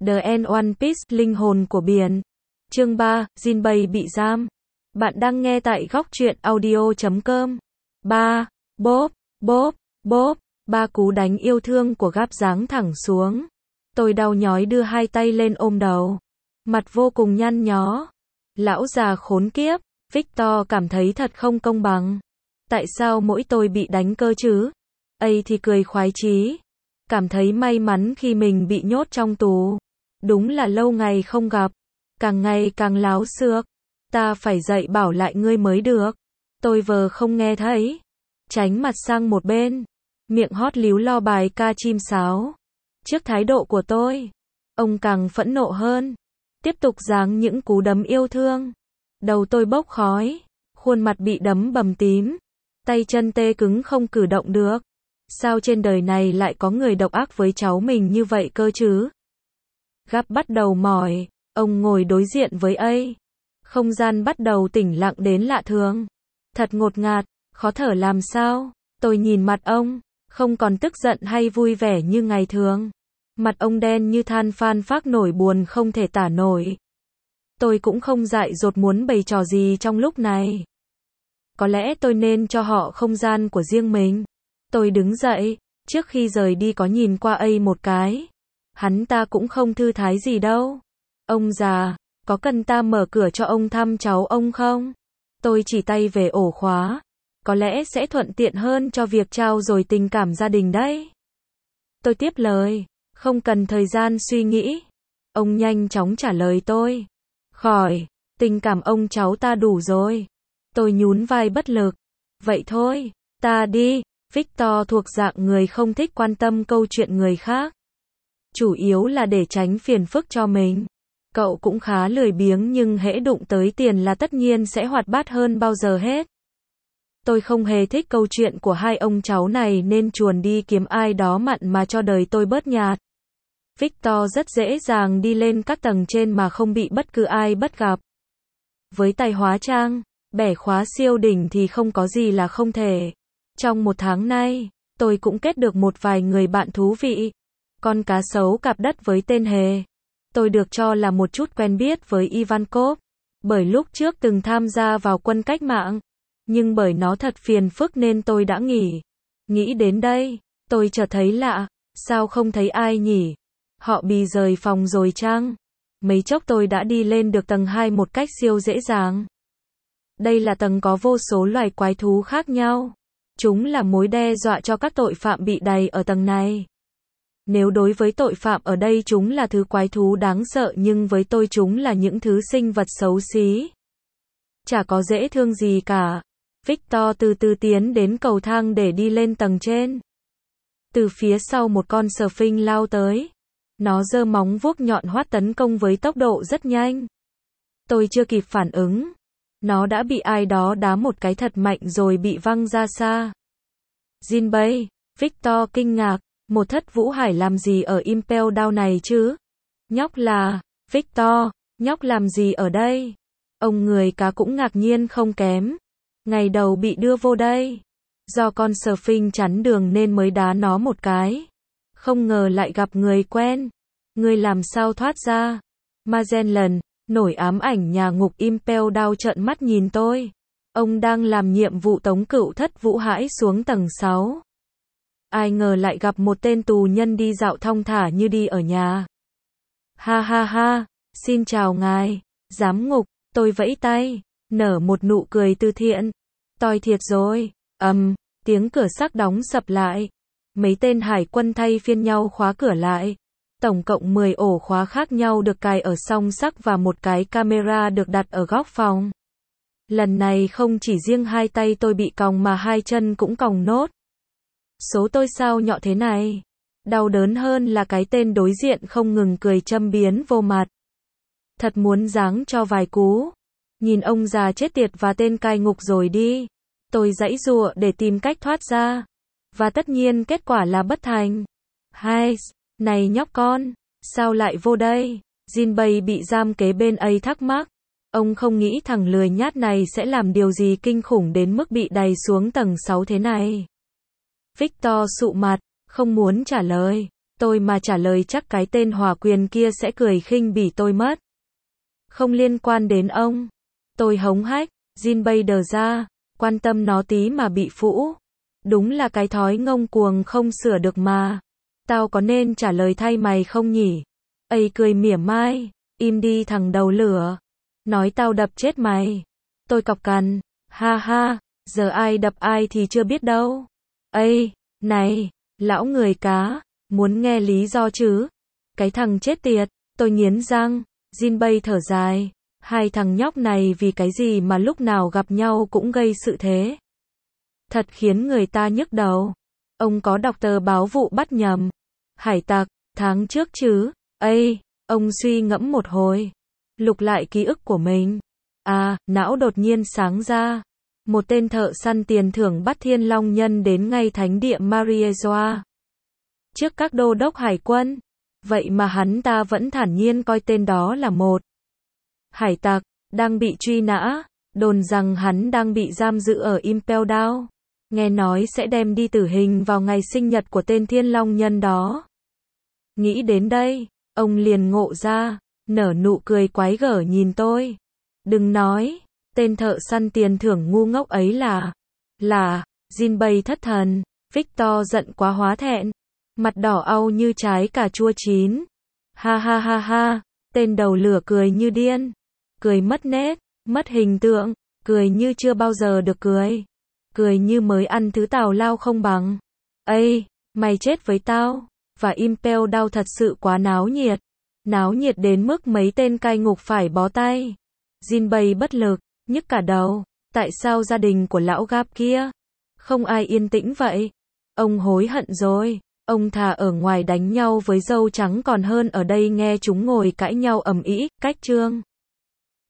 The End One Piece, linh hồn của biển. Chương 3, Jinbei bị giam. Bạn đang nghe tại góc truyện audio.com. 3. Bốp, bốp, bốp. Ba cú đánh yêu thương của Gáp giáng thẳng xuống. Tôi đau nhói đưa hai tay lên ôm đầu. Mặt vô cùng nhăn nhó. Lão già khốn kiếp, Victor cảm thấy thật không công bằng. Tại sao mỗi tôi bị đánh cơ chứ? Ấy thì cười khoái chí. Cảm thấy may mắn khi mình bị nhốt trong tù. Đúng là lâu ngày không gặp. Càng ngày càng láo xược. Ta phải dạy bảo lại ngươi mới được. Tôi vờ không nghe thấy. Tránh mặt sang một bên. Miệng hót líu lo bài ca chim sáo. Trước thái độ của tôi, ông càng phẫn nộ hơn. Tiếp tục giáng những cú đấm yêu thương. Đầu tôi bốc khói. Khuôn mặt bị đấm bầm tím. Tay chân tê cứng không cử động được. Sao trên đời này lại có người độc ác với cháu mình như vậy cơ chứ? Gáp bắt đầu mỏi. Ông ngồi đối diện với ấy. Không gian bắt đầu tĩnh lặng đến lạ thường. Thật ngột ngạt, khó thở làm sao. Tôi nhìn mặt ông. Không còn tức giận hay vui vẻ như ngày thường. Mặt ông đen như than phan phác nổi buồn không thể tả nổi. Tôi cũng không dại dột muốn bày trò gì trong lúc này. Có lẽ tôi nên cho họ không gian của riêng mình. Tôi đứng dậy, trước khi rời đi có nhìn qua ấy một cái. Hắn ta cũng không thư thái gì đâu. Ông già, có cần ta mở cửa cho ông thăm cháu ông không? Tôi chỉ tay về ổ khóa. Có lẽ sẽ thuận tiện hơn cho việc trao dồi tình cảm gia đình đấy. Tôi tiếp lời, không cần thời gian suy nghĩ. Ông nhanh chóng trả lời tôi. Khỏi, tình cảm ông cháu ta đủ rồi. Tôi nhún vai bất lực. Vậy thôi, ta đi. Victor thuộc dạng người không thích quan tâm câu chuyện người khác. Chủ yếu là để tránh phiền phức cho mình. Cậu cũng khá lười biếng nhưng hễ đụng tới tiền là tất nhiên sẽ hoạt bát hơn bao giờ hết. Tôi không hề thích câu chuyện của hai ông cháu này nên chuồn đi kiếm ai đó mặn mà cho đời tôi bớt nhạt. Victor rất dễ dàng đi lên các tầng trên mà không bị bất cứ ai bắt gặp. Với tài hóa trang, bẻ khóa siêu đỉnh thì không có gì là không thể. Trong một tháng nay, tôi cũng kết được một vài người bạn thú vị. Con cá sấu cạp đất với tên Hề. Tôi được cho là một chút quen biết với Ivankov. Bởi lúc trước từng tham gia vào quân cách mạng. Nhưng bởi nó thật phiền phức nên tôi đã nghỉ. Nghĩ đến đây, tôi chợt thấy lạ. Sao không thấy ai nhỉ? Họ bị rời phòng rồi chăng? Mấy chốc tôi đã đi lên được tầng 2 một cách siêu dễ dàng. Đây là tầng có vô số loài quái thú khác nhau. Chúng là mối đe dọa cho các tội phạm bị đày ở tầng này. Nếu đối với tội phạm ở đây chúng là thứ quái thú đáng sợ nhưng với tôi chúng là những thứ sinh vật xấu xí. Chả có dễ thương gì cả. Victor từ từ tiến đến cầu thang để đi lên tầng trên. Từ phía sau một con Sphinx lao tới. Nó giơ móng vuốt nhọn hoắt tấn công với tốc độ rất nhanh. Tôi chưa kịp phản ứng. Nó đã bị ai đó đá một cái thật mạnh rồi bị văng ra xa. Jinbei, Victor kinh ngạc. Một thất vũ hải làm gì ở Impel Down này chứ? Nhóc là, Victor, nhóc làm gì ở đây? Ông người cá cũng ngạc nhiên không kém. Ngày đầu bị đưa vô đây. Do con Sphinx chắn đường nên mới đá nó một cái. Không ngờ lại gặp người quen. Người làm sao thoát ra? Magellan, nổi ám ảnh nhà ngục Impel Down trợn mắt nhìn tôi. Ông đang làm nhiệm vụ tống cựu thất vũ hải xuống tầng 6. Ai ngờ lại gặp một tên tù nhân đi dạo thong thả như đi ở nhà. Ha ha ha, xin chào ngài, giám ngục, tôi vẫy tay, nở một nụ cười từ thiện. Toi thiệt rồi, tiếng cửa sắt đóng sập lại. Mấy tên hải quân thay phiên nhau khóa cửa lại. Tổng cộng 10 ổ khóa khác nhau được cài ở song sắt và một cái camera được đặt ở góc phòng. Lần này không chỉ riêng hai tay tôi bị còng mà hai chân cũng còng nốt. Số tôi sao nhọ thế này? Đau đớn hơn là cái tên đối diện không ngừng cười châm biếm vô mặt. Thật muốn giáng cho vài cú. Nhìn ông già chết tiệt và tên cai ngục rồi đi. Tôi giãy giụa để tìm cách thoát ra. Và tất nhiên kết quả là bất thành. Hai, này nhóc con, sao lại vô đây? Jinbei bị giam kế bên ấy thắc mắc. Ông không nghĩ thằng lười nhát này sẽ làm điều gì kinh khủng đến mức bị đày xuống tầng 6 thế này. Victor sụ mặt, không muốn trả lời. Tôi mà trả lời chắc cái tên Hòa Quyền kia sẽ cười khinh bỉ tôi mất. Không liên quan đến ông. Tôi hống hách, Jinbei đờ ra, quan tâm nó tí mà bị phũ. Đúng là cái thói ngông cuồng không sửa được mà. Tao có nên trả lời thay mày không nhỉ? Ây cười mỉa mai, im đi thằng đầu lửa. Nói tao đập chết mày. Tôi cọc cằn, ha ha, giờ ai đập ai thì chưa biết đâu. Ây, này, lão người cá, muốn nghe lý do chứ? Cái thằng chết tiệt, tôi nghiến răng, Jinbei thở dài. Hai thằng nhóc này vì cái gì mà lúc nào gặp nhau cũng gây sự thế? Thật khiến người ta nhức đầu. Ông có đọc tờ báo vụ bắt nhầm hải tặc tháng trước chứ? Ây, ông suy ngẫm một hồi, lục lại ký ức của mình. À, não đột nhiên sáng ra. Một tên thợ săn tiền thưởng bắt Thiên Long Nhân đến ngay thánh địa Mariejoa. Trước các đô đốc hải quân. Vậy mà hắn ta vẫn thản nhiên coi tên đó là một hải tặc, đang bị truy nã. Đồn rằng hắn đang bị giam giữ ở Impel Down. Nghe nói sẽ đem đi tử hình vào ngày sinh nhật của tên Thiên Long Nhân đó. Nghĩ đến đây, ông liền ngộ ra, nở nụ cười quái gở nhìn tôi. Đừng nói, tên thợ săn tiền thưởng ngu ngốc ấy là, Jinbei thất thần, Victor giận quá hóa thẹn, mặt đỏ au như trái cà chua chín. Ha ha ha ha, tên đầu lửa cười như điên, cười mất nét, mất hình tượng, cười như chưa bao giờ được cười. Cười như mới ăn thứ tào lao không bằng. Ây, mày chết với tao. Và Impel Down thật sự quá náo nhiệt. Náo nhiệt đến mức mấy tên cai ngục phải bó tay. Jinbei bất lực, nhức cả đầu. Tại sao gia đình của lão Gap kia không ai yên tĩnh vậy? Ông hối hận rồi. Ông thà ở ngoài đánh nhau với dâu trắng còn hơn ở đây nghe chúng ngồi cãi nhau ầm ĩ. Cách chương